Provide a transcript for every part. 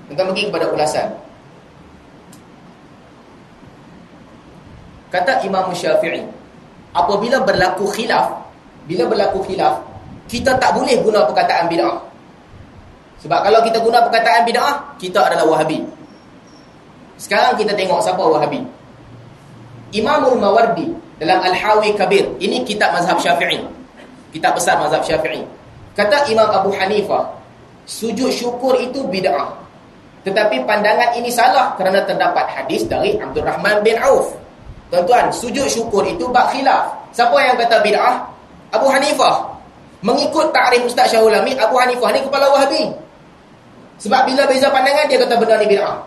Tuan pergi kepada ulasan. Kata Imam Syafi'i, apabila berlaku khilaf, kita tak boleh guna perkataan bid'ah. Sebab kalau kita guna perkataan bid'ah, kita adalah Wahabi. Sekarang kita tengok siapa Wahabi. Imamul Mawardi dalam Al-Hawi Kabir, ini kitab mazhab Syafi'i, kitab besar mazhab Syafi'i. Kata Imam Abu Hanifah, sujud syukur itu bid'ah. Tetapi pandangan ini salah kerana terdapat hadis dari Abdul Rahman bin Auf. Tuan-tuan, sujud syukur itu bab khilaf. Siapa yang kata bid'ah? Abu Hanifah. Mengikut takrif Ustaz Syahul Hamid, Abu Hanifah ni kepala Wahabi. Sebab bila beza pandangan, dia kata benda ni bid'ah.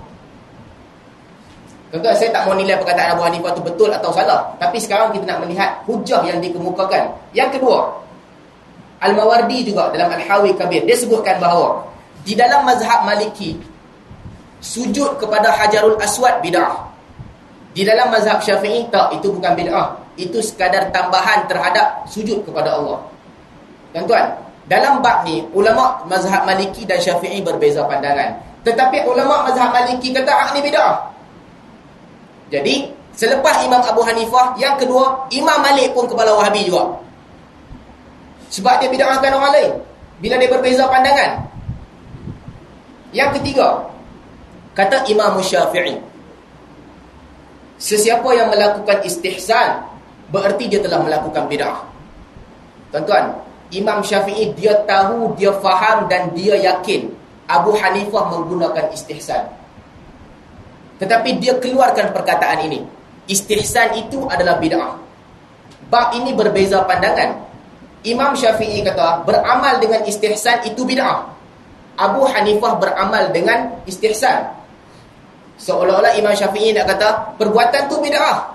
Tuan-tuan, saya tak mau nilai perkataan Abu Hanifah itu betul atau salah. Tapi sekarang kita nak melihat hujah yang dikemukakan. Yang kedua, Al-Mawardi juga dalam Al-Hawi Kabir, dia sebutkan bahawa di dalam mazhab Maliki, sujud kepada Hajarul Aswad bid'ah. Di dalam mazhab Syafi'i, tak, itu bukan bid'ah. Itu sekadar tambahan terhadap sujud kepada Allah. Tuan-tuan, dalam bab ni, ulama mazhab Maliki dan Syafi'i berbeza pandangan. Tetapi ulama mazhab Maliki kata ni bid'ah. Jadi, selepas Imam Abu Hanifah, yang kedua, Imam Malik pun kepala Wahabi juga. Sebab dia bid'ahkan orang lain bila dia berbeza pandangan. Yang ketiga, kata Imam Syafi'i, sesiapa yang melakukan istihsan, bererti dia telah melakukan bid'ah. Tuan-tuan, Imam Syafi'i dia tahu, dia faham dan dia yakin Abu Hanifah menggunakan istihsan. Tetapi dia keluarkan perkataan ini. Istihsan itu adalah bid'ah. Bab ini berbeza pandangan. Imam Syafi'i kata beramal dengan istihsan itu bid'ah. Abu Hanifah beramal dengan istihsan. Seolah-olah Imam Syafi'i nak kata perbuatan tu bid'ah.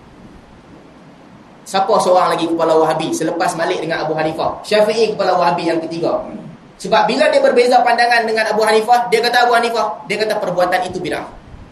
Siapa seorang lagi kepala Wahabi selepas Malik dengan Abu Hanifah? Syafi'i kepala Wahabi yang ketiga. Sebab bila dia berbeza pandangan dengan Abu Hanifah, dia kata perbuatan itu bid'ah.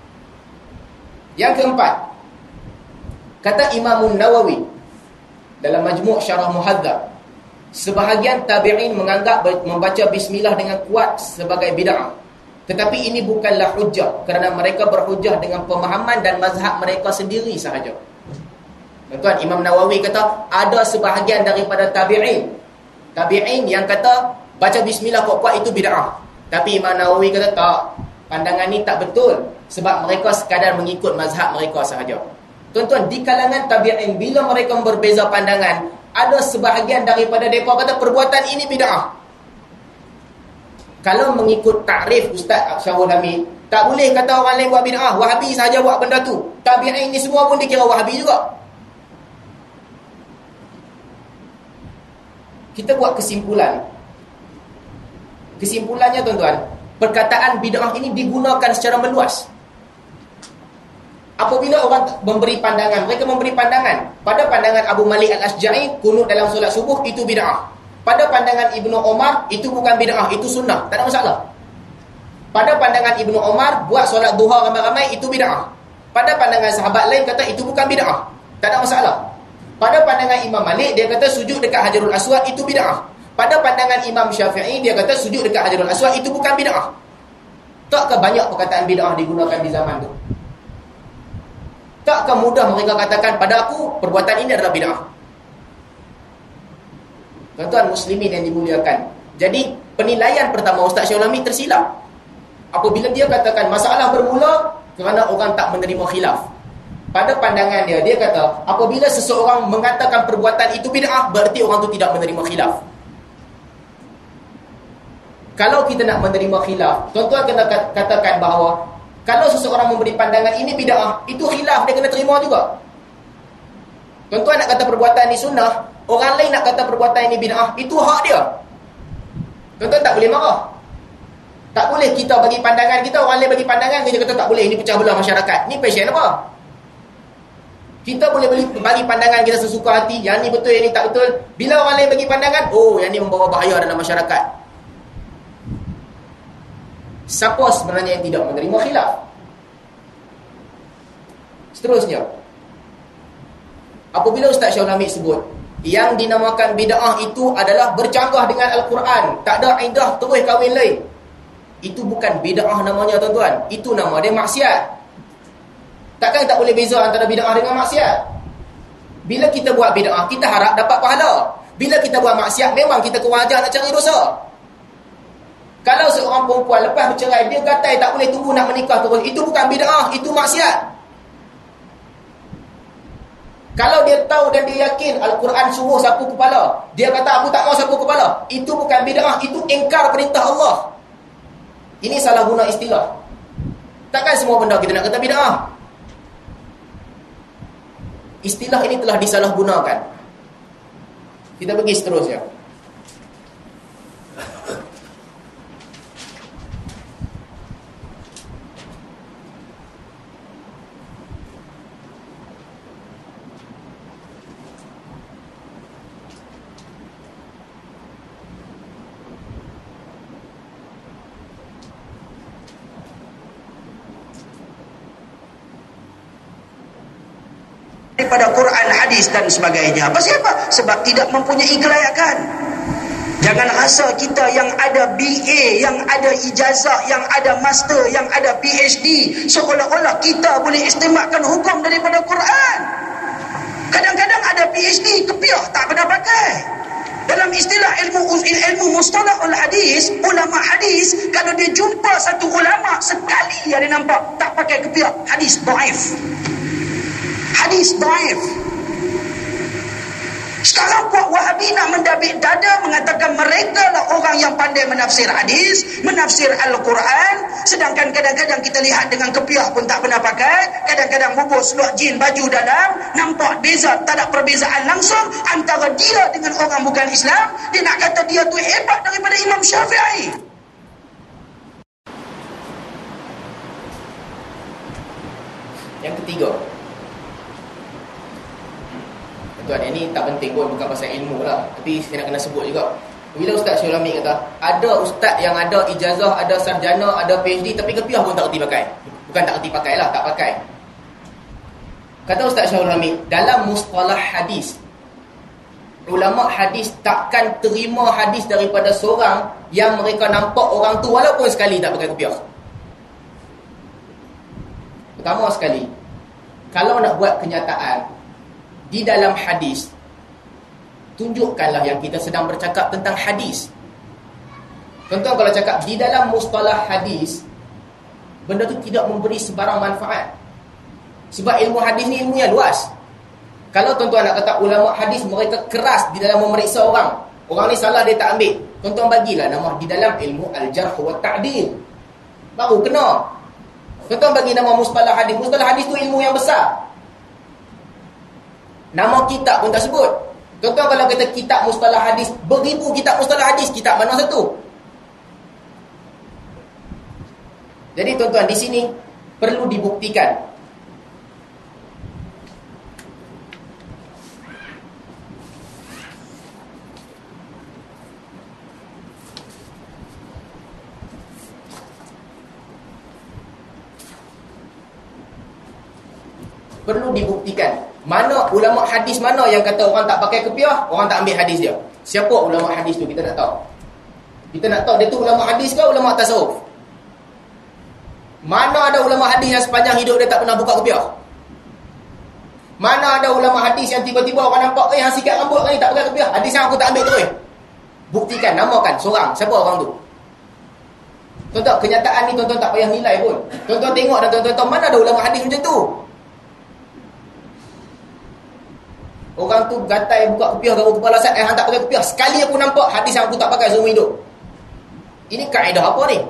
Yang keempat, kata Imam Nawawi dalam Majmu' Syarah Muhadzab, sebahagian tabi'in menganggap membaca bismillah dengan kuat sebagai bid'ah. Tetapi ini bukanlah hujjah kerana mereka berhujjah dengan pemahaman dan mazhab mereka sendiri sahaja. Tuan-tuan, Imam Nawawi kata ada sebahagian daripada tabi'in yang kata baca bismillah kuat-kuat itu bid'ah. Tapi Imam Nawawi kata tak, pandangan ni tak betul sebab mereka sekadar mengikut mazhab mereka sahaja. Tuan-tuan, di kalangan tabi'in bila mereka berbeza pandangan, ada sebahagian daripada mereka kata perbuatan ini bid'ah. Kalau mengikut takrif Ustaz Syahul Hamid, tak boleh kata orang lain buat bid'ah, Wahabi sahaja buat benda tu. Tabi'in ni semua pun dikira Wahabi juga. Kita buat kesimpulan. Kesimpulannya tuan-tuan, perkataan bid'ah ini digunakan secara meluas. Apabila orang memberi pandangan, mereka memberi pandangan. Pada pandangan Abu Malik Al-Asja'i, kunut dalam solat subuh itu bid'ah. Pada pandangan Ibnu Umar, itu bukan bid'ah, itu sunnah, tak ada masalah. Pada pandangan Ibnu Umar, buat solat duha ramai-ramai itu bid'ah. Pada pandangan sahabat lain kata itu bukan bid'ah, tak ada masalah. Pada pandangan Imam Malik, dia kata sujud dekat Hajarul Aswad itu bid'ah. Pada pandangan Imam Syafi'i, dia kata sujud dekat Hajarul Aswad itu bukan bid'ah. Takkah banyak perkataan bid'ah digunakan di zaman itu? Takkah mudah mereka katakan pada aku perbuatan ini adalah bid'ah? Tuan-tuan muslimin yang dimuliakan, jadi penilaian pertama Ustaz Syahul Hamid tersilap apabila dia katakan masalah bermula kerana orang tak menerima khilaf. Pada pandangan dia kata apabila seseorang mengatakan perbuatan itu bid'ah, berarti orang itu tidak menerima khilaf. Kalau kita nak menerima khilaf, tuan-tuan kena katakan bahawa kalau seseorang memberi pandangan ini bid'ah, itu khilaf dia kena terima juga. Tuan-tuan nak kata perbuatan ini sunnah, orang lain nak kata perbuatan ini bid'ah, itu hak dia. Tuan-tuan tak boleh marah. Tak boleh kita bagi pandangan kita, orang lain bagi pandangan, dia kata tak boleh, ini pecah belah masyarakat. Ni passion apa? Kita boleh bagi pandangan kita sesuka hati, yang ni betul, yang ni tak betul. Bila orang lain bagi pandangan, oh yang ni membawa bahaya dalam masyarakat. Siapa sebenarnya yang tidak menerima khilaf? Seterusnya, apabila Ustaz Syahul Hamid sebut yang dinamakan bid'ah itu adalah bercanggah dengan Al-Quran, tak ada iddah terus kahwin lain, Itu bukan bid'ah namanya tuan-tuan. Itu nama dia maksiat. Takkan tak boleh beza antara bid'ah dengan maksiat? Bila kita buat bid'ah, kita harap dapat pahala. Bila kita buat maksiat, memang kita kurang ajar nak cari dosa. Kalau seorang perempuan lepas bercerai, dia gatai tak boleh tunggu nak menikah terus, itu bukan bid'ah, itu maksiat. Kalau dia tahu dan dia yakin Al-Quran suruh sapu kepala, dia kata aku tak mau sapu kepala, itu bukan bid'ah, itu ingkar perintah Allah. Ini salah guna istilah. Takkan semua benda kita nak kata bid'ah. Istilah ini telah disalahgunakan. Kita pergi seterusnya. Daripada Quran, hadis dan sebagainya. Apa? Sebab tidak mempunyai kelayakan. Jangan rasa kita yang ada BA, yang ada ijazah, yang ada master, yang ada PhD, seolah-olah kita boleh istimakkan hukum daripada Quran. Kadang-kadang ada PhD, kepiah tak pernah pakai. Dalam istilah ilmu mustalahul hadis, ulama hadis, kalau dia jumpa satu ulama sekali yang dia nampak tak pakai kepiah, hadis dhaif. Hadis dhaif. Sekarang puak Wahabi nak mendabik dada mengatakan mereka lah orang yang pandai menafsir hadis, menafsir Al-Quran, sedangkan kadang-kadang kita lihat dengan kepiah pun tak pernah pakai, kadang-kadang bubur seluar jin baju dalam, nampak beza, tak ada perbezaan langsung antara dia dengan orang bukan Islam. Dia nak kata dia tu hebat daripada Imam Syafi'i. Yang ketiga, tuan, ini tak penting pun, bukan pasal ilmu lah, tapi saya nak kena sebut juga. Bila Ustaz Syulami kata ada ustaz yang ada ijazah, ada sarjana, ada PhD, tapi kepiah pun tak kerti pakai. Bukan tak kerti pakai lah, tak pakai. Kata Ustaz Syulami, dalam mustalah hadis, ulama hadis takkan terima hadis daripada seorang yang mereka nampak orang tu walaupun sekali tak pakai kepiah. Pertama sekali, kalau nak buat kenyataan di dalam hadis, tunjukkanlah yang kita sedang bercakap tentang hadis. Tuan-tuan, kalau cakap di dalam mustalah hadis, benda tu tidak memberi sebarang manfaat. Sebab ilmu hadis ni ilmu yang luas. Kalau tuan-tuan nak kata ulama hadis mereka keras di dalam memeriksa orang, orang ni salah dia tak ambil, tuan-tuan bagilah nama di dalam ilmu al-jarh wa ta'dil, baru kena. Tuan-tuan bagi nama mustalah hadis. Mustalah hadis tu ilmu yang besar. Nama kitab pun tak sebut. Tuan-tuan, kalau kata kitab mustalah hadis, beribu kitab mustalah hadis, kitab mana satu? Jadi tuan-tuan, di sini perlu dibuktikan. Perlu dibuktikan. Mana ulama hadis mana yang kata orang tak pakai kepiah, orang tak ambil hadis dia? Siapa ulama hadis tu? Kita nak tahu. Kita nak tahu dia tu ulama hadis ke ulama tasawuf? Mana ada ulama hadis yang sepanjang hidup dia tak pernah buka kepiah? Mana ada ulama hadis yang tiba-tiba orang nampak, hang sikat rambut ni tak pakai kepiah, hadis yang aku tak ambil terus. Buktikan, namakan seorang. Siapa orang tu? Tuan-tuan, kenyataan ni tuan-tuan tak payah nilai pun. Tuan-tuan tengok dan tuan-tuan tahu mana ada ulama hadis macam tu. Orang tu gatai buka kepiah garu kepala Ustaz, hang tak pakai kepiah. Sekali aku nampak hadis yang aku tak pakai seumur hidup. Ini kaedah apa ni?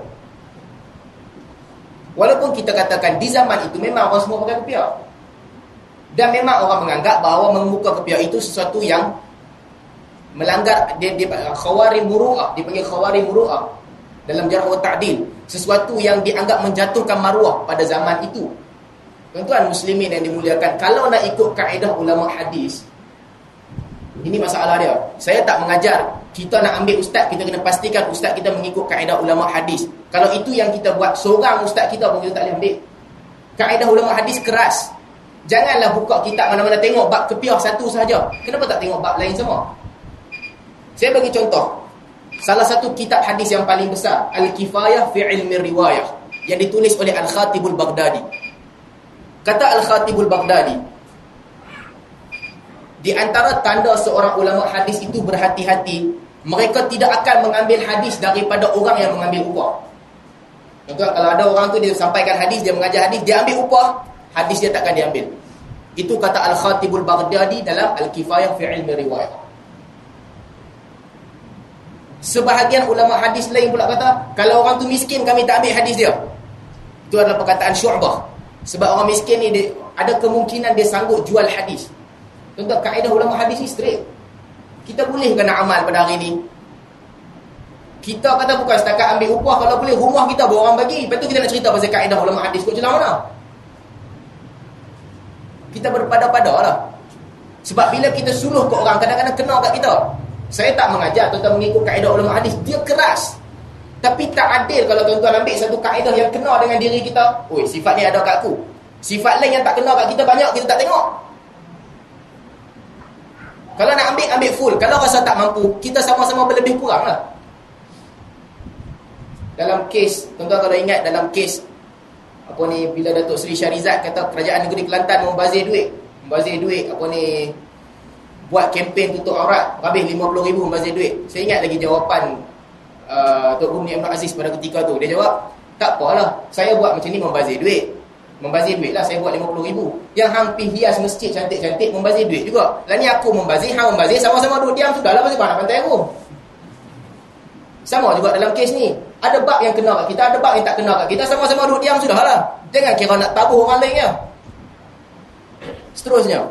Walaupun kita katakan di zaman itu memang orang semua pakai kepiah, dan memang orang menganggap bahawa membuka kepiah itu sesuatu yang melanggar, dia khawarim muru'ah, dipanggil khawarim muru'ah dalam jarh wa ta'dil, sesuatu yang dianggap menjatuhkan maruah pada zaman itu. Tuan-tuan muslimin yang dimuliakan, kalau nak ikut kaedah ulama hadis, ini masalah dia. Saya tak mengajar kita nak ambil ustaz, kita kena pastikan ustaz kita mengikut kaedah ulama hadis. Kalau itu yang kita buat, seorang ustaz kita pun kita tak boleh ambil. Kaedah ulama hadis keras. Janganlah buka kitab mana-mana tengok bab kepiah satu sahaja. Kenapa tak tengok bab lain semua? Saya bagi contoh. salah satu kitab hadis yang paling besar, Al-Kifayah fi Ilmi Riwayah, yang ditulis oleh Al-Khatibul Baghdadi. Kata Al-Khatibul Baghdadi, di antara tanda seorang ulama hadis itu berhati-hati, mereka tidak akan mengambil hadis daripada orang yang mengambil upah. Contoh, kalau ada orang tu dia sampaikan hadis, dia mengajar hadis, dia ambil upah, hadis dia takkan diambil. Itu kata Al-Khatibul Baghdadi dalam Al-Kifayah fi Ilmi Riwayah. Sebahagian ulama hadis lain pula kata, kalau orang tu miskin, kami tak ambil hadis dia. Itu adalah perkataan Syu'bah. Sebab orang miskin ni dia, ada kemungkinan dia sanggup jual hadis. Contoh, kaedah ulama hadis ni straight. Kita boleh ke nak amal pada hari ni? Kita kata bukan setakat ambil upah, kalau boleh rumah kita bawa orang bagi. Lepas tu kita nak cerita pasal kaedah ulama hadis kot celah mana? Kita berpada-pada lah. Sebab bila kita suruh ke orang, kadang-kadang kena kat kita. Saya tak mengajar tuan-tuan mengikut kaedah ulama hadis, dia keras. Tapi tak adil kalau tuan-tuan ambil satu kaedah yang kena dengan diri kita. Oi, sifat ni ada kat aku. Sifat lain yang tak kena kat kita banyak, kita tak tengok. Kalau nak ambil full. Kalau rasa tak mampu, kita sama-sama berlebih kurang lah. Dalam kes, tuan-tuan kalau ingat dalam kes apa ni, bila Datuk Seri Syarizat kata kerajaan negeri Kelantan membazir duit, apa ni, buat kempen tutup aurat, habis 50,000 membazir duit. Saya ingat lagi jawapan Tok Guru Abdul Aziz pada ketika tu. Dia jawab, tak apalah, saya buat macam ni membazir duit. Membazir duit lah, saya buat 50,000. Yang hang pergi hias masjid cantik-cantik, membazir duit juga. Lah ni aku membazir, hang membazir, sama-sama duduk diam, sudahlah, pasal mana pantai aku. Sama juga dalam kes ni. Ada bab yang kena kat kita, ada bab yang tak kena kat kita, sama-sama duduk diam, sudahlah. Jangan kira nak tabuh orang lain ya. Seterusnya,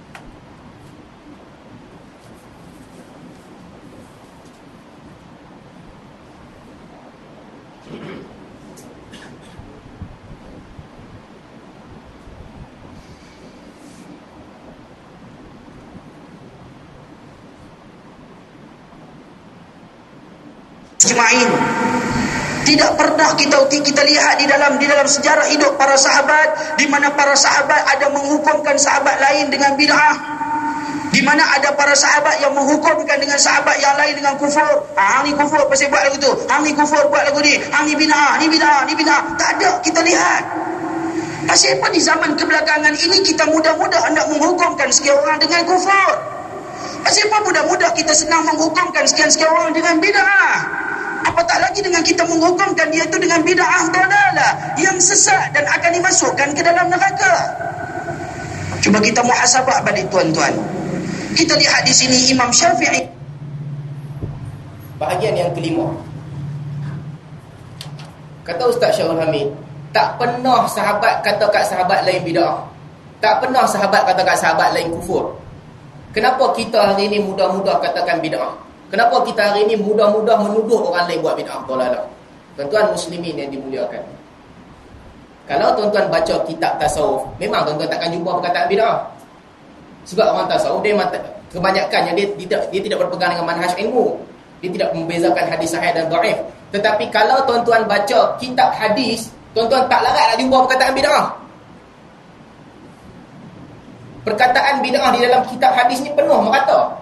Ajma'in. Tidak pernah kita lihat di dalam sejarah hidup para sahabat, di mana para sahabat ada menghukumkan sahabat lain dengan bid'ah, di mana ada para sahabat yang menghukumkan dengan sahabat yang lain dengan kufur. Hang ni kufur pasal buat lagu tu, hang ni kufur buat lagu ni, hang ni bid'ah, ni bid'ah. Tak ada kita lihat. Pasal apa di zaman kebelakangan ini kita mudah-mudah hendak menghukumkan sekian orang dengan kufur? Pasal apa mudah-mudah kita senang menghukumkan sekian-sekian orang dengan bid'ah? Apatah lagi dengan kita menghukumkan dia itu dengan bid'ah dalalah yang sesat dan akan dimasukkan ke dalam neraka. Cuba kita muhasabah balik tuan-tuan. Kita lihat di sini Imam Syafi'i. Bahagian yang kelima. Kata Ustaz Syarul Hamid, tak pernah sahabat kata kat sahabat lain bid'ah. Tak pernah sahabat kata kat sahabat lain kufur. Kenapa kita hari ini mudah-mudah katakan bid'ah? Kenapa kita hari ini mudah-mudah menuduh orang lain buat bid'ah dalalah? Tuan-tuan muslimin yang dimuliakan, kalau tuan-tuan baca kitab tasawuf, memang tuan-tuan takkan jumpa perkataan bid'ah. Sebab orang tasawuf dia kebanyakannya dia tidak berpegang dengan manhaj ilmu. Dia tidak membezakan hadis sahih dan dhaif. Tetapi kalau tuan-tuan baca kitab hadis, tuan-tuan tak larat nak jumpa perkataan bid'ah. Perkataan bid'ah di dalam kitab hadis ni penuh merata.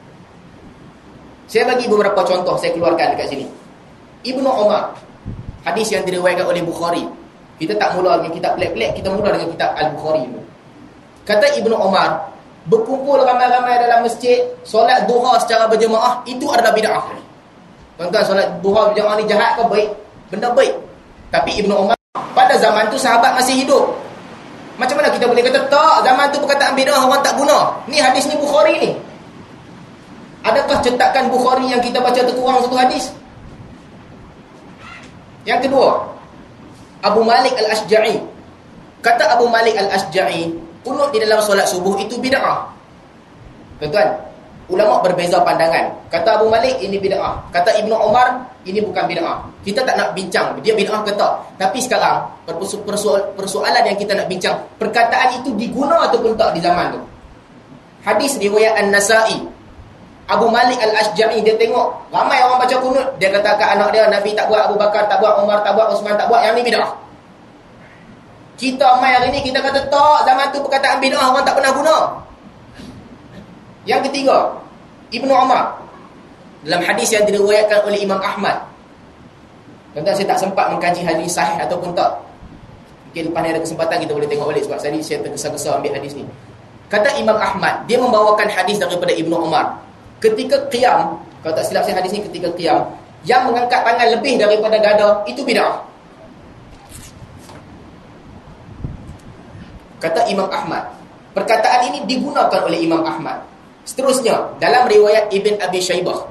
Saya bagi beberapa contoh, saya keluarkan dekat sini. Ibnu Umar, hadis yang diriwayatkan oleh Bukhari. Kita tak mula dengan kitab pelik-pelik, kita mula dengan kitab Al-Bukhari dulu. Kata Ibnu Umar, berkumpul ramai-ramai dalam masjid, solat duha secara berjemaah, itu adalah bid'ah. Tuan-tuan, solat duha berjemaah ni jahat ke baik? Benda baik. Tapi Ibnu Umar, pada zaman tu sahabat masih hidup. Macam mana kita boleh kata, tak, zaman tu perkataan bid'ah orang tak guna? Ni hadis ni Bukhari ni. Adakah cetakan Bukhari yang kita baca terkurang satu hadis? Yang kedua, Abu Malik Al-Ashja'i. Kata Abu Malik Al-Ashja'i, kunut di dalam solat subuh itu bid'ah. Tuan-tuan, ulama berbeza pandangan. Kata Abu Malik, ini bid'ah. Kata Ibnu Umar, ini bukan bid'ah. Kita tak nak bincang dia bid'ah ke tak. Tapi sekarang persoalan yang kita nak bincang, perkataan itu diguna ataupun tak di zaman tu. Hadis riwayat An-Nasa'i. Abu Malik Al-Ashja'i, dia tengok ramai orang baca kunut, dia kata kat anak dia, Nabi tak buat, Abu Bakar tak buat, Umar tak buat, Osman tak buat, yang ni bid'ah. Kita mai hari ni kita kata tak, zaman tu perkataan bid'ah orang tak pernah guna. Yang ketiga, Ibnu Umar. dalam hadis yang diriwayatkan oleh Imam Ahmad. Tuan-tuan, saya tak sempat mengkaji hadis sahih ataupun tak. Mungkin lepas ni ada kesempatan kita boleh tengok balik, sebab tadi saya tergesa-gesa ambil hadis ni. Kata Imam Ahmad, dia membawakan hadis daripada Ibnu Umar. Ketika qiyam, kalau tak silap saya hadis ni ketika qiyam, yang mengangkat tangan lebih daripada dada, itu bid'ah. Kata Imam Ahmad. Perkataan ini digunakan oleh Imam Ahmad. Seterusnya, dalam riwayat Ibn Abi Shaybah,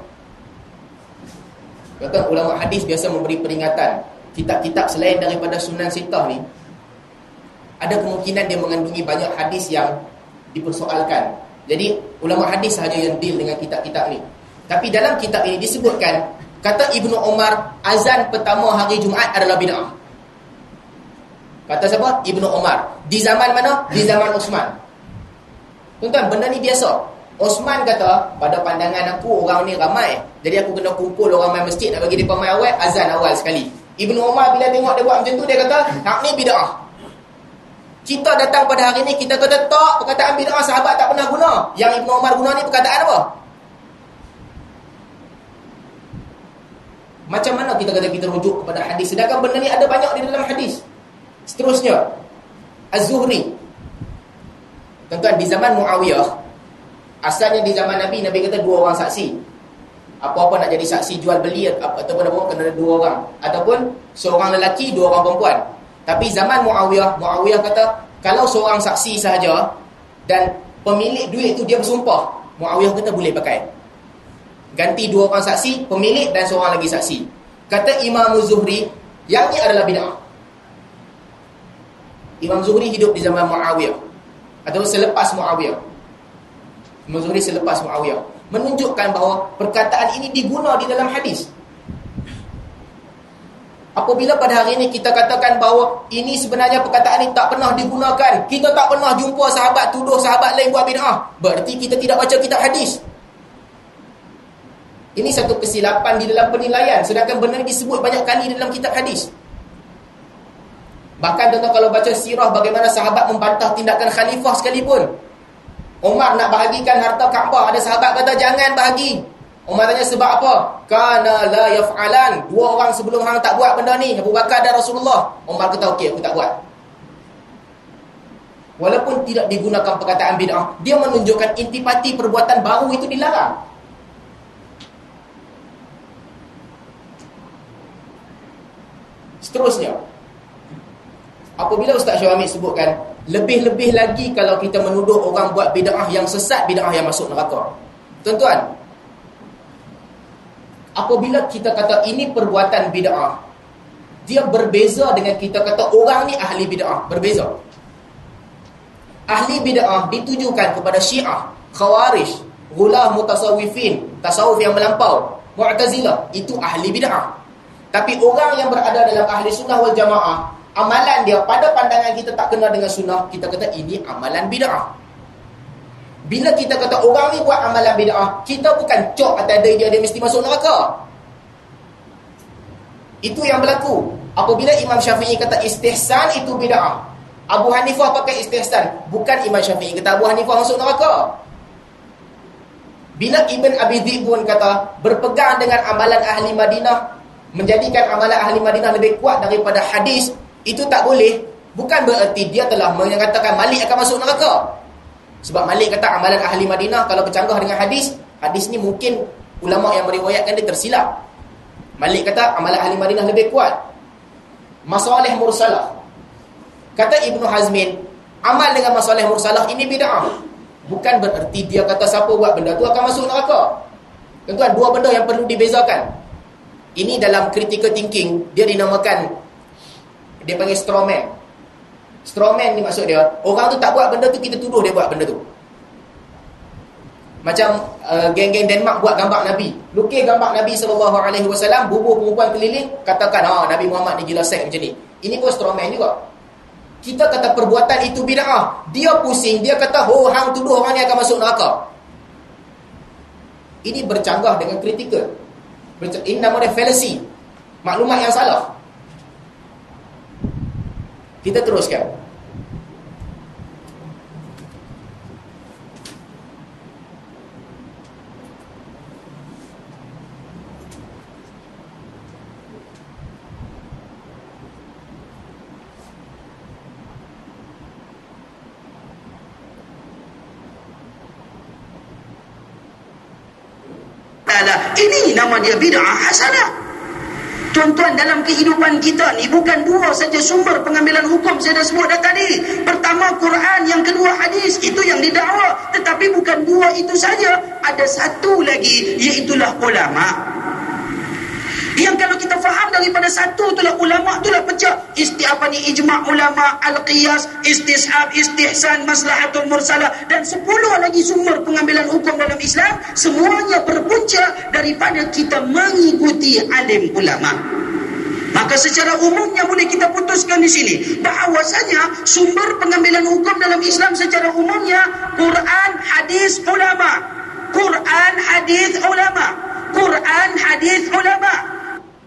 kata ulama hadis biasa memberi peringatan, kitab-kitab selain daripada Sunan Sittah ni, ada kemungkinan dia mengandungi banyak hadis yang dipersoalkan. Jadi ulama hadis sahaja yang deal dengan kitab-kitab ni. Tapi dalam kitab ini disebutkan, kata Ibnu Umar, azan pertama hari Jumaat adalah bid'ah. Kata siapa? Ibnu Umar. Di zaman mana? Di zaman Osman. Tuan-tuan, benda ni biasa. Osman kata, pada pandangan aku orang ni ramai, jadi aku kena kumpul orang main masjid nak bagi mereka main awal, azan awal sekali. Ibnu Umar bila tengok dia buat macam tu, dia kata, hak ni bid'ah. Kita datang pada hari ni, kita kata tak, perkataan bid'ah sahabat tak pernah guna. Yang Ibnu Umar guna ni perkataan apa? Macam mana kita kata kita rujuk kepada hadis, sedangkan benda ni ada banyak di dalam hadis. Seterusnya, Az-Zuhri. Tuan-tuan, di zaman Muawiyah, asalnya di zaman Nabi, Nabi kata 2 orang saksi. Apa-apa nak jadi saksi jual beli ataupun apa, kena ada 2 orang. Ataupun seorang lelaki, 2 orang perempuan. Tapi zaman Muawiyah kata, kalau seorang saksi sahaja dan pemilik duit itu dia bersumpah, Muawiyah kata boleh pakai. Ganti 2 orang saksi, pemilik dan seorang lagi saksi. Kata Imam Zuhri, yang ni adalah bid'ah. Imam Zuhri hidup di zaman Muawiyah atau selepas Muawiyah. Imam Zuhri selepas Muawiyah, menunjukkan bahawa perkataan ini diguna di dalam hadis. Apabila pada hari ini kita katakan bahawa ini sebenarnya perkataan ini tak pernah digunakan, kita tak pernah jumpa sahabat tuduh sahabat lain buat bid'ah, berarti kita tidak baca kitab hadis. Ini satu kesilapan di dalam penilaian, sedangkan benda ini disebut banyak kali di dalam kitab hadis. Bahkan tuan-tuan kalau baca sirah bagaimana sahabat membantah tindakan khalifah sekalipun. Umar nak bahagikan harta Kaabah, ada sahabat kata jangan bahagi. Umar tanya sebab apa? Kana la yaf'alan. 2 orang sebelum hang tak buat benda ni, Abu Bakar dan Rasulullah. Umar kata okey, aku tak buat. Walaupun tidak digunakan perkataan bid'ah, dia menunjukkan intipati perbuatan baru itu dilarang. Seterusnya, apabila Ustaz Syawamid sebutkan, lebih-lebih lagi kalau kita menuduh orang buat bid'ah yang sesat, bid'ah yang masuk neraka. Tuan-tuan, apabila kita kata ini perbuatan bid'ah, dia berbeza dengan kita kata orang ni ahli bid'ah. Berbeza. Ahli bid'ah ditujukan kepada Syiah, Khawarij, Ghulah Mutasawwifin, tasawuf yang melampau, Mu'tazilah, itu ahli bid'ah. Tapi orang yang berada dalam ahli sunnah wal jamaah, amalan dia pada pandangan kita tak kena dengan sunnah, kita kata ini amalan bid'ah. Bila kita kata orang ni buat amalan bid'ah, kita bukan cok atas dia mesti masuk neraka. Itu yang berlaku. Apabila Imam Syafi'i kata istihsan itu bid'ah, Abu Hanifah pakai istihsan, bukan Imam Syafi'i kata Abu Hanifah masuk neraka. Bila Ibn Abi Dhi'bun kata berpegang dengan amalan ahli Madinah, menjadikan amalan ahli Madinah lebih kuat daripada hadis, itu tak boleh, bukan bererti dia telah mengatakan Malik akan masuk neraka. Sebab Malik kata amalan ahli Madinah kalau bercanggah dengan hadis, hadis ni mungkin ulama yang meriwayatkan dia tersilap. Malik kata amalan ahli Madinah lebih kuat. Masalih mursalah, kata Ibnu Hazmin, amal dengan masalih mursalah ini bid'ah. Bukan bererti dia kata siapa buat benda tu akan masuk neraka. Tuan-tuan, 2 benda yang perlu dibezakan. Ini dalam critical thinking, dia dinamakan, dia panggil straw man. Straw man ni maksud dia, orang tu tak buat benda tu, kita tuduh dia buat benda tu. Macam geng-geng Denmark buat gambar Nabi, lukis gambar Nabi SAW, bubuh perempuan keliling, katakan Nabi Muhammad ni gila seks macam ni. Ini pun straw man juga. Kita kata perbuatan itu bid'ah, dia pusing, dia kata hang tuduh orang ni akan masuk neraka. Ini bercanggah dengan kritikal. Ini nama dia fallacy, maklumat yang salah. Kita teruskan. dalalah. Ini nama dia bid'ah hasanah. Tuan-tuan, dalam kehidupan kita ni bukan dua saja sumber pengambilan hukum saya dah sebut dah tadi. Pertama Quran, yang kedua hadis. Itu yang didakwa. Tetapi bukan dua itu saja. Ada satu lagi, iaitulah ulama. Yang kalau kita faham daripada satu itulah ulama itulah pecah. Ijma' ulama, al-qiyas, istishab, istihsan, maslahatul mursalah dan 10 lagi sumber pengambilan hukum dalam Islam, semuanya berpunca daripada kita mengikuti alim ulama. Maka secara umumnya boleh kita putuskan di sini bahawasanya sumber pengambilan hukum dalam Islam secara umumnya Quran, hadis, ulama. Quran, hadis, ulama. Quran, hadis, ulama.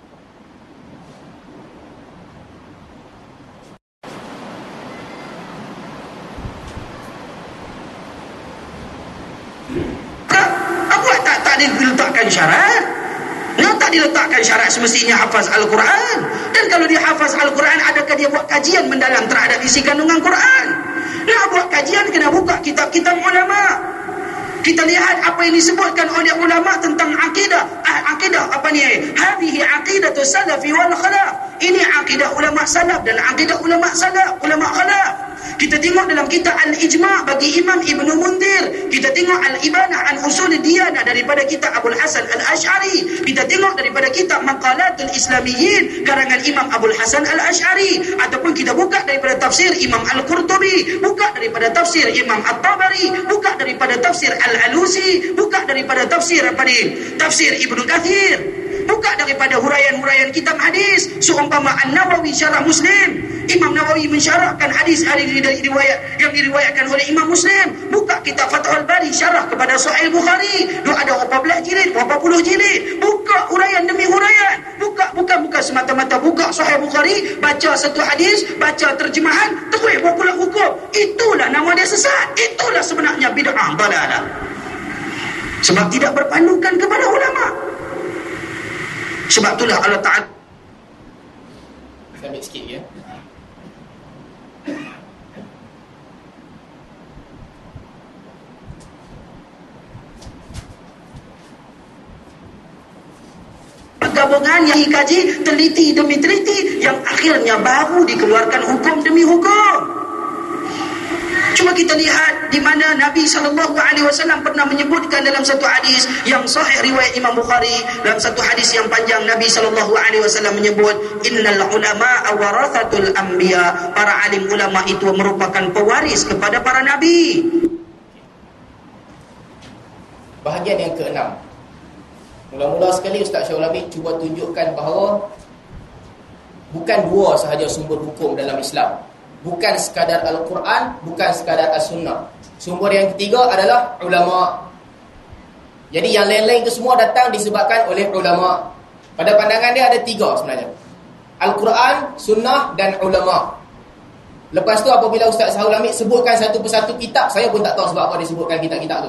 Diletakkan syarat. Tak diletakkan syarat semestinya hafaz Al-Quran. Dan kalau dia hafaz Al-Quran, adakah dia buat kajian mendalam terhadap isi kandungan Quran? Nak buat kajian kena buka kitab-kitab ulama. Kita lihat apa yang disebutkan oleh ulama tentang akidah. Akidah apa ni? Hadhihi aqidatu salafi wal khalaf. Ini akidah ulama salaf dan akidah ulama salaf, ulama khalaf. Kita tengok dalam kitab Al-Ijma' bagi Imam Ibn Mundir. Kita tengok Al-Ibanah an Usul Diyanah daripada kitab Abul Hasan Al-Ash'ari. Kita tengok daripada kitab Maqalatul Islamiyyin karangan Imam Abul Hasan Al-Ash'ari. Ataupun kita buka daripada tafsir Imam Al-Qurtubi, buka daripada tafsir Imam At-Tabari, buka daripada tafsir Al-Alusi, buka daripada tafsir apa ni? Tafsir Ibnu Katsir. Buka daripada huraian-huraian kitab hadis seumpama An-Nawawi syarah Muslim. Imam Nawawi mensyarahkan hadis dari riwayat yang diriwayatkan oleh Imam Muslim. Buka kitab Fathul Bari syarah kepada Sahih Bukhari. Ada 14 jilid, 40 jilid. Buka huraian demi huraian. Bukan semata-mata buka Sahih Bukhari, baca satu hadis, baca terjemahan, terus buat pula hukum. Itulah nama dia sesat. Itulah sebenarnya bid'ah dalalah. Sebab tidak berpandukan kepada ulama. Sebab itulah Allah Ta'ala. Saya ambil sikit ya. Gabungan yang dikaji teliti demi teliti, yang akhirnya baru dikeluarkan hukum demi hukum. Cuma kita lihat di mana Nabi SAW pernah menyebutkan dalam satu hadis yang sahih riwayat Imam Bukhari, dalam satu hadis yang panjang Nabi SAW menyebut innal ulama warathatul anbiya, para alim ulama itu merupakan pewaris kepada para nabi. Bahagian yang ke-6. Mula-mula sekali Ustaz Syarul Hamid cuba tunjukkan bahawa bukan dua sahaja sumber hukum dalam Islam. Bukan sekadar Al-Quran, bukan sekadar As-Sunnah. Sumber yang ketiga adalah ulama. Jadi yang lain-lain itu semua datang disebabkan oleh ulama. Pada pandangan dia ada 3 sebenarnya. Al-Quran, Sunnah dan ulama. Lepas tu apabila Ustaz Syarul Hamid sebutkan satu persatu kitab, saya pun tak tahu sebab apa dia sebutkan kitab-kitab tu.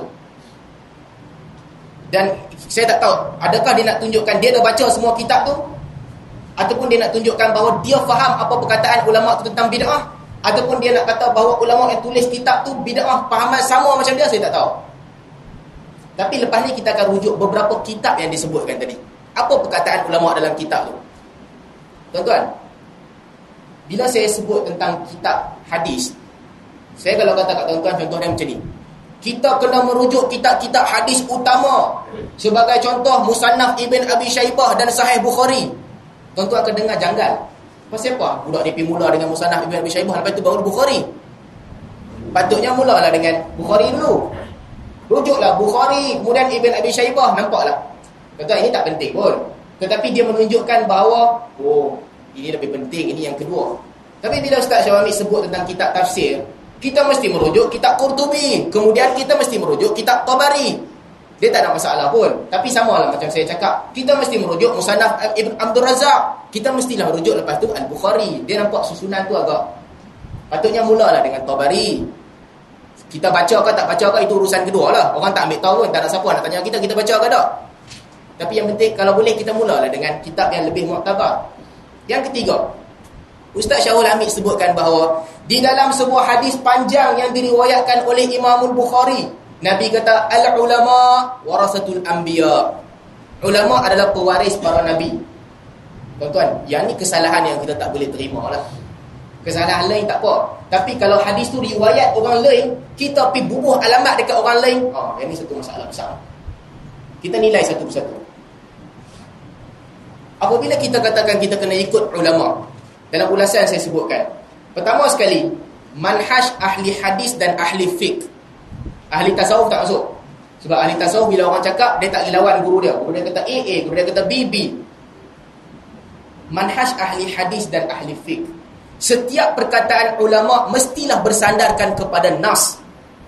Dan saya tak tahu adakah dia nak tunjukkan dia dah baca semua kitab tu, ataupun dia nak tunjukkan bahawa dia faham apa perkataan ulama tu tentang bid'ah, ataupun dia nak kata bahawa ulama yang tulis kitab tu bid'ah fahaman sama macam dia, saya tak tahu. Tapi lepas ni kita akan rujuk beberapa kitab yang disebutkan tadi. Apa perkataan ulama dalam kitab tu? Tuan-tuan, bila saya sebut tentang kitab hadis, saya kalau kata kat tuan-tuan contoh dia macam ni. Kita kena merujuk kitab-kitab hadis utama. Sebagai contoh Musannaf Ibn Abi Shaybah dan Sahih Bukhari. Tuan-tuan akan dengar janggal. Pasal apa? Budak dia pergi mula dengan Musannaf Ibn Abi Shaybah, lepas tu baru Bukhari. Patutnya mulalah dengan Bukhari dulu. Rujuklah Bukhari, kemudian Ibn Abi Shaybah. Nampaklah? Tuan-tuan, ini tak penting pun. Tetapi dia menunjukkan bahawa ini lebih penting, ini yang kedua. Tapi bila Ustaz Syarul Hamid sebut tentang kitab tafsir, kita mesti merujuk kitab Qurtubi, kemudian kita mesti merujuk kitab Tabari. Dia tak ada masalah pun. Tapi samalah macam saya cakap, kita mesti merujuk Musannaf Ibn Abdul Razak. Kita mestilah merujuk lepas tu Al-Bukhari. Dia nampak susunan tu agak, patutnya mulalah dengan Tabari. Kita baca ke tak baca ke itu urusan kedua lah. Orang tak ambil tahu pun, tak ada siapa nak tanya kita baca ke tak. Tapi yang penting kalau boleh kita mulalah dengan kitab yang lebih mu'tabar. Yang ketiga, Ustaz Syarul Hamid sebutkan bahawa di dalam sebuah hadis panjang yang diriwayatkan oleh Imam Bukhari, Nabi kata al-ulama warasatul anbiya. Ulama adalah pewaris para nabi. Tuan-tuan, yang ni kesalahan yang kita tak boleh terima lah. Kesalahan lain tak apa. Tapi kalau hadis tu riwayat orang lain, kita pergi bubuh alamat dekat orang lain, yang ni satu masalah besar. Kita nilai satu persatu. Apabila kita katakan kita kena ikut ulama, dalam ulasan saya sebutkan, pertama sekali, manhaj ahli hadis dan ahli fiqh. Ahli tasawuf tak masuk. Sebab ahli tasawuf bila orang cakap, dia tak lawan guru dia. Guru dia kata A, guru dia kata B. Manhaj ahli hadis dan ahli fiqh. Setiap perkataan ulama mestilah bersandarkan kepada nas.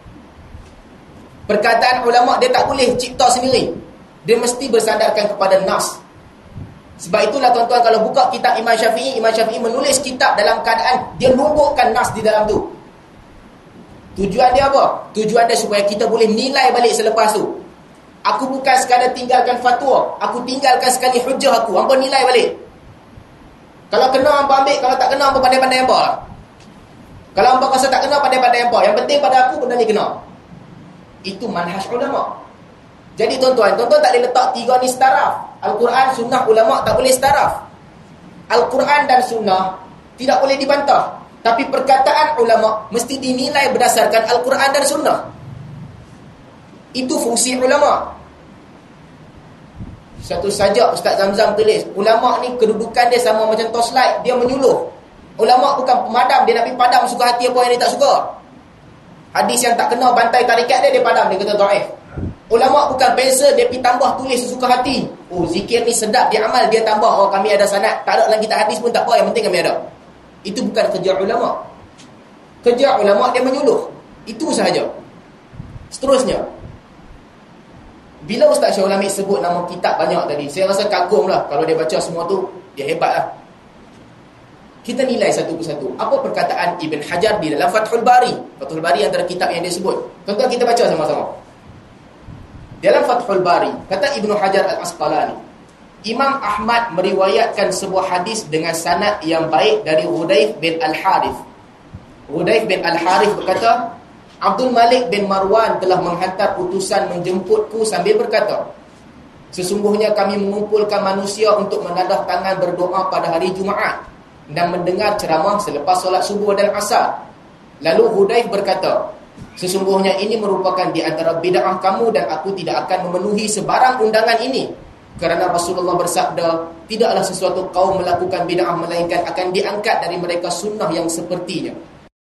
Perkataan ulama dia tak boleh cipta sendiri. Dia mesti bersandarkan kepada nas. Sebab itulah tuan-tuan, kalau buka kitab Imam Syafi'i menulis kitab dalam keadaan dia lumbukkan nas di dalam tu. Tujuan dia apa? Tujuan dia supaya kita boleh nilai balik selepas tu. Aku bukan sekadar tinggalkan fatwa, aku tinggalkan sekali hujah aku. Hampa nilai balik. Kalau kena hampa ambil, kalau tak kena hampa pandai-pandai hampa lah. Kalau hampa rasa tak kena, pandai-pandai hampa. Yang penting pada aku benda ni kena. Itu manhaj ulama. Jadi tuan-tuan tak boleh letak tiga ni setaraf. Al-Quran, sunnah, ulama tak boleh setaraf. Al-Quran dan sunnah tidak boleh dibantah. Tapi perkataan ulama mesti dinilai berdasarkan Al-Quran dan sunnah. Itu fungsi ulama. Satu saja Ustaz Zamzam tulis, ulama ni kedudukan dia sama macam torchlight, dia menyuluh. Ulama bukan pemadam, dia nak pergi padam suka hati apa yang dia tak suka. Hadis yang tak kena bantai tarikat dia padam, dia kata dhaif. Ulama bukan pensel, dia pergi tambah tulis sesuka hati. Zikir ni sedap, dia amal, dia tambah. Kami ada sanad, tak ada dalam kitab hadis pun tak apa, yang penting kami ada. Itu bukan kerja ulama. Kerja ulama dia menyuluh. Itu sahaja. Seterusnya, bila Ustaz Syahul Hamid sebut nama kitab banyak tadi, saya rasa kagum lah. Kalau dia baca semua tu, dia hebat lah. Kita nilai satu persatu. Apa perkataan Ibn Hajar di dalam Fathul Bari? Fathul Bari antara kitab yang dia sebut. Tuan-tuan, kita baca sama-sama. Dalam Fathul Bari, kata Ibn Hajar Al-Asqalani, Imam Ahmad meriwayatkan sebuah hadis dengan sanad yang baik dari Hudayf bin Al-Harith. Hudayf bin Al-Harith berkata, Abdul Malik bin Marwan telah menghantar utusan menjemputku sambil berkata, sesungguhnya kami mengumpulkan manusia untuk menadah tangan berdoa pada hari Jumaat dan mendengar ceramah selepas solat subuh dan asar. Lalu Hudayf berkata, sesungguhnya ini merupakan di antara bid'ah kamu dan aku tidak akan memenuhi sebarang undangan ini. Kerana Rasulullah bersabda, tidaklah sesuatu kaum melakukan bid'ah melainkan akan diangkat dari mereka sunnah yang sepertinya.